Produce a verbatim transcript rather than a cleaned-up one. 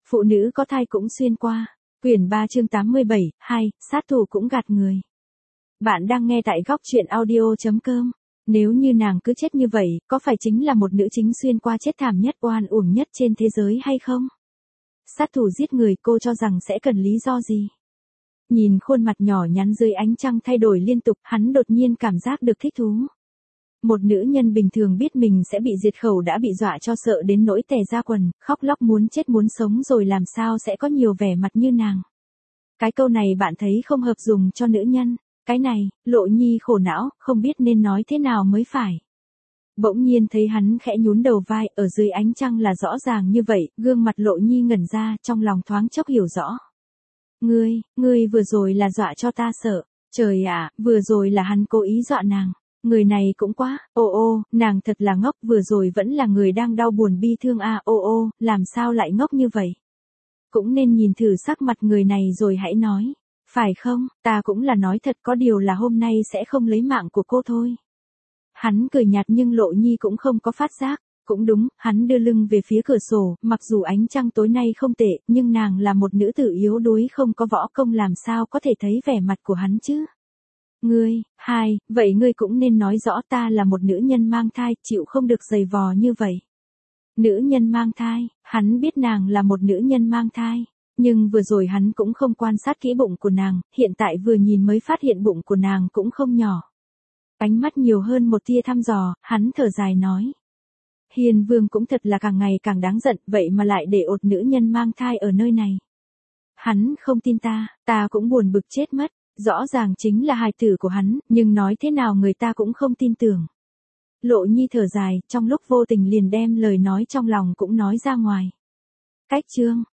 Phụ nữ có thai cũng xuyên qua. Quyển ba chương tám mươi bảy, hai, sát thủ cũng gạt người. Bạn đang nghe tại góc truyện audio chấm com. Nếu như nàng cứ chết như vậy, có phải chính là một nữ chính xuyên qua chết thảm nhất oan uổng nhất trên thế giới hay không? Sát thủ giết người, cô cho rằng sẽ cần lý do gì? Nhìn khuôn mặt nhỏ nhắn dưới ánh trăng thay đổi liên tục, hắn đột nhiên cảm giác được thích thú. Một nữ nhân bình thường biết mình sẽ bị diệt khẩu đã bị dọa cho sợ đến nỗi tè ra quần, khóc lóc muốn chết muốn sống rồi làm sao sẽ có nhiều vẻ mặt như nàng. Cái câu này bạn thấy không hợp dùng cho nữ nhân. Cái này, Lộ Nhi khổ não, không biết nên nói thế nào mới phải. Bỗng nhiên thấy hắn khẽ nhún đầu vai, ở dưới ánh trăng là rõ ràng như vậy, gương mặt Lộ Nhi ngẩn ra, trong lòng thoáng chốc hiểu rõ. Ngươi, ngươi vừa rồi là dọa cho ta sợ. Trời ạ, vừa rồi là hắn cố ý dọa nàng. Người này cũng quá, ô ô, nàng thật là ngốc, vừa rồi vẫn là người đang đau buồn bi thương à, ô ô, làm sao lại ngốc như vậy? Cũng nên nhìn thử sắc mặt người này rồi hãy nói. Phải không, ta cũng là nói thật, có điều là hôm nay sẽ không lấy mạng của cô thôi. Hắn cười nhạt nhưng Lộ Nhi cũng không có phát giác. Cũng đúng, hắn đưa lưng về phía cửa sổ, mặc dù ánh trăng tối nay không tệ, nhưng nàng là một nữ tử yếu đuối không có võ công làm sao có thể thấy vẻ mặt của hắn chứ. Ngươi, hai, vậy ngươi cũng nên nói rõ ta là một nữ nhân mang thai, chịu không được giày vò như vậy. Nữ nhân mang thai, hắn biết nàng là một nữ nhân mang thai. Nhưng vừa rồi hắn cũng không quan sát kỹ bụng của nàng, hiện tại vừa nhìn mới phát hiện bụng của nàng cũng không nhỏ. Ánh mắt nhiều hơn một tia thăm dò, hắn thở dài nói. Hiền Vương cũng thật là càng ngày càng đáng giận, vậy mà lại để ột nữ nhân mang thai ở nơi này. Hắn không tin ta, ta cũng buồn bực chết mất, rõ ràng chính là hài tử của hắn, nhưng nói thế nào người ta cũng không tin tưởng. Lộ Nhi thở dài, trong lúc vô tình liền đem lời nói trong lòng cũng nói ra ngoài. Cách chương,